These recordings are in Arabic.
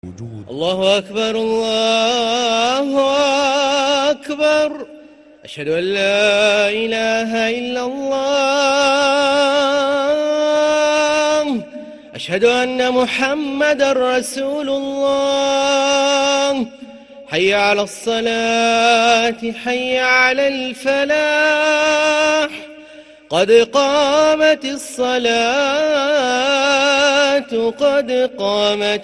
وجود. الله أكبر الله أكبر، أشهد أن لا إله إلا الله، أشهد أن محمدا رسول الله. حي على الصلاة، حي على الفلاح، قد قامت الصلاة، قد قامت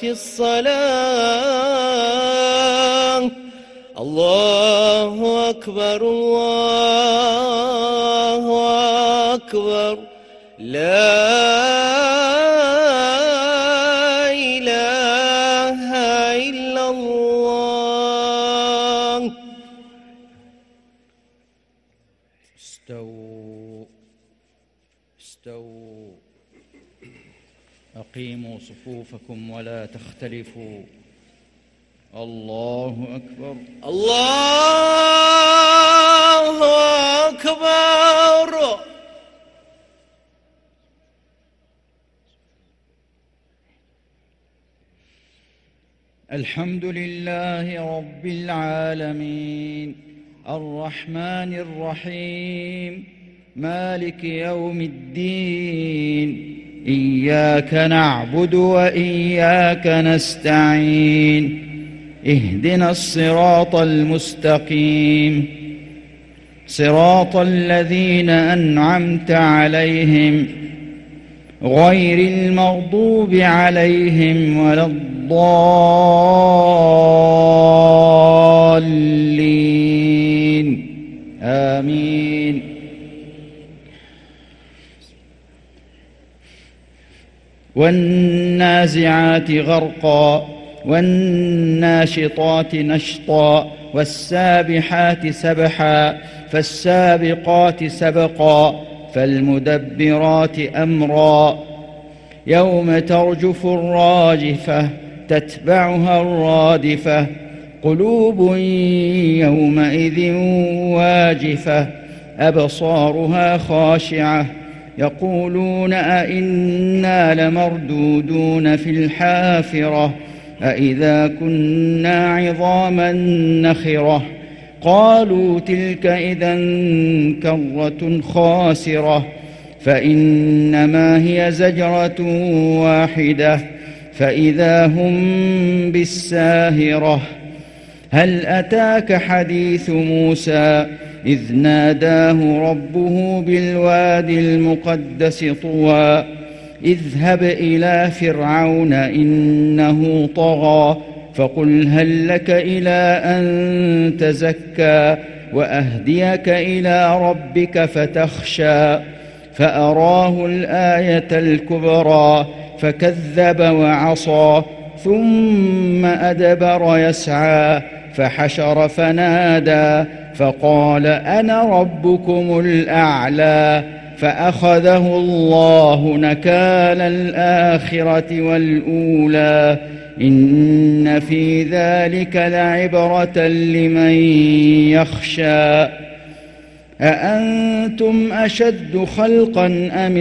الصلاة. الله أكبر الله أكبر، لا إله إلا الله. استووا أقيموا صفوفكم ولا تختلفوا. الله أكبر الله أكبر. الحمد لله رب العالمين، الرحمن الرحيم، مالك يوم الدين. إياك نعبد وإياك نستعين، اهدنا الصراط المستقيم، صراط الذين أنعمت عليهم غير المغضوب عليهم ولا الضالين، آمين. والنازعات غرقا، والناشطات نشطا، والسابحات سبحا، فالسابقات سبقا، فالمدبرات أمرا. يوم ترجف الراجفة، تتبعها الرادفة، قلوب يومئذ واجفة، أبصارها خاشعة، يقولون أئنا لمردودون في الحافرة، أئذا كنا عظاما نخرة. قالوا تلك إذا كرة خاسرة، فإنما هي زجرة واحدة، فإذا هم بالساهرة. هل أتاك حديث موسى إذ ناداه ربه بالوادي المقدس طوى، اذهب إلى فرعون إنه طغى، فقل هل لك إلى أن تزكى وأهديك إلى ربك فتخشى. فأراه الآية الكبرى فكذب وعصى، ثم أدبر يسعى، فحشر فنادى، فقال أنا ربكم الأعلى. فأخذه الله نكال الآخرة والأولى، إن في ذلك لعبرة لمن يخشى. أأنتم أشد خلقا أم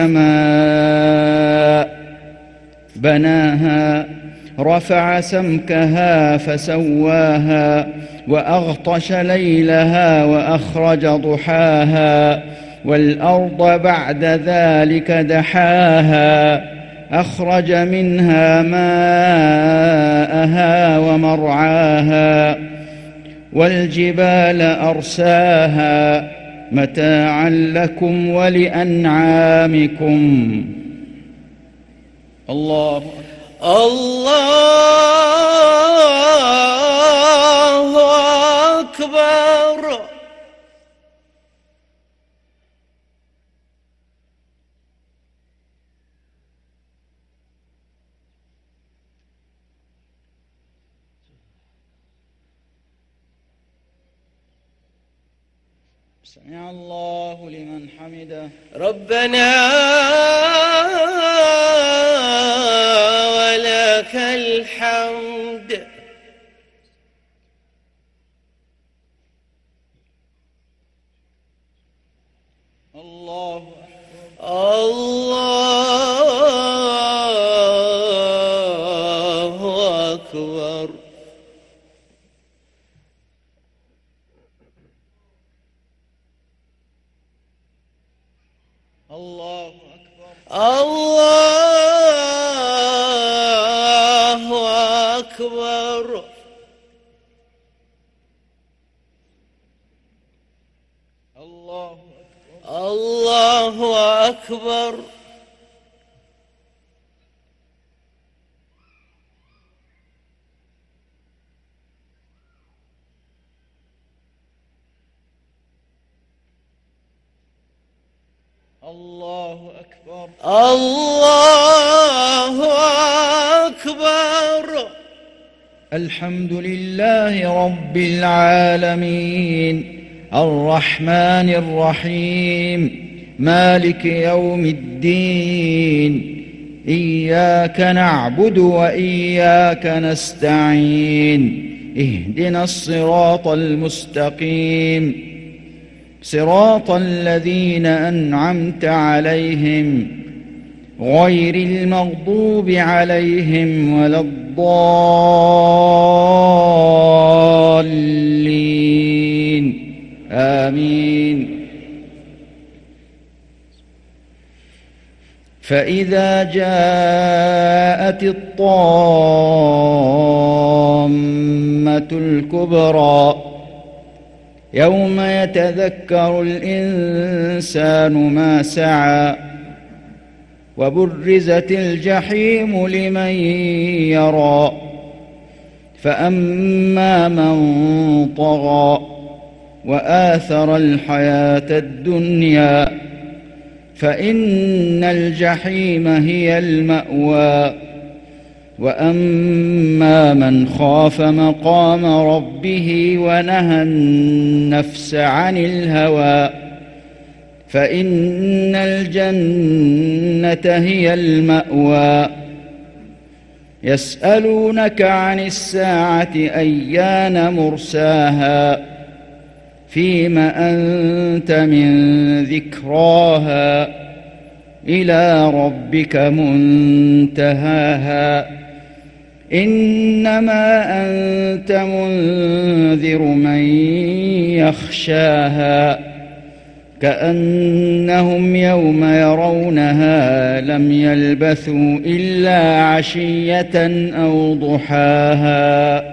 السماء بناها، رفع سمكها فسواها، وأغطش ليلها وأخرج ضحاها، والأرض بعد ذلك دحاها، أخرج منها ماءها ومرعاها، والجبال أرساها، متاعا لكم ولأنعامكم. الله أكبر. سمع الله لمن حمده. ربنا ولك الحمد. الله الله أكبر الله أكبر الله أكبر الله أكبر الله أكبر الله أكبر الحمد لله رب العالمين الرحمن الرحيم مالك يوم الدين إياك نعبد وإياك نستعين اهدنا الصراط المستقيم صراط الذين أنعمت عليهم غير المغضوب عليهم ولا الضالين آمين فإذا جاءت الطامة الكبرى يوم يتذكر الإنسان ما سعى وبرزت الجحيم لمن يرى فأما من طغى وآثر الحياة الدنيا فإن الجحيم هي المأوى وأما من خاف مقام ربه ونهى النفس عن الهوى فإن الجنة هي المأوى يسألونك عن الساعة أيان مرساها فيم أنت من ذكراها إلى ربك منتهاها إنما أنت منذر من يخشاها كأنهم يوم يرونها لم يلبثوا إلا عشية أو ضحاها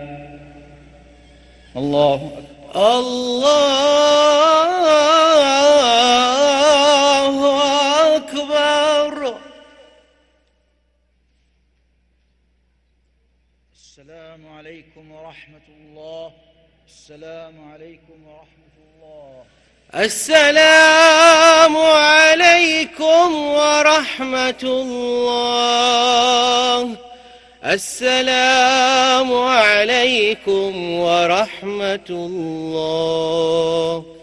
الله أكبر الله أكبر السلام عليكم ورحمة الله السلام عليكم ورحمة الله السلام عليكم ورحمة الله السلام عليكم ورحمة الله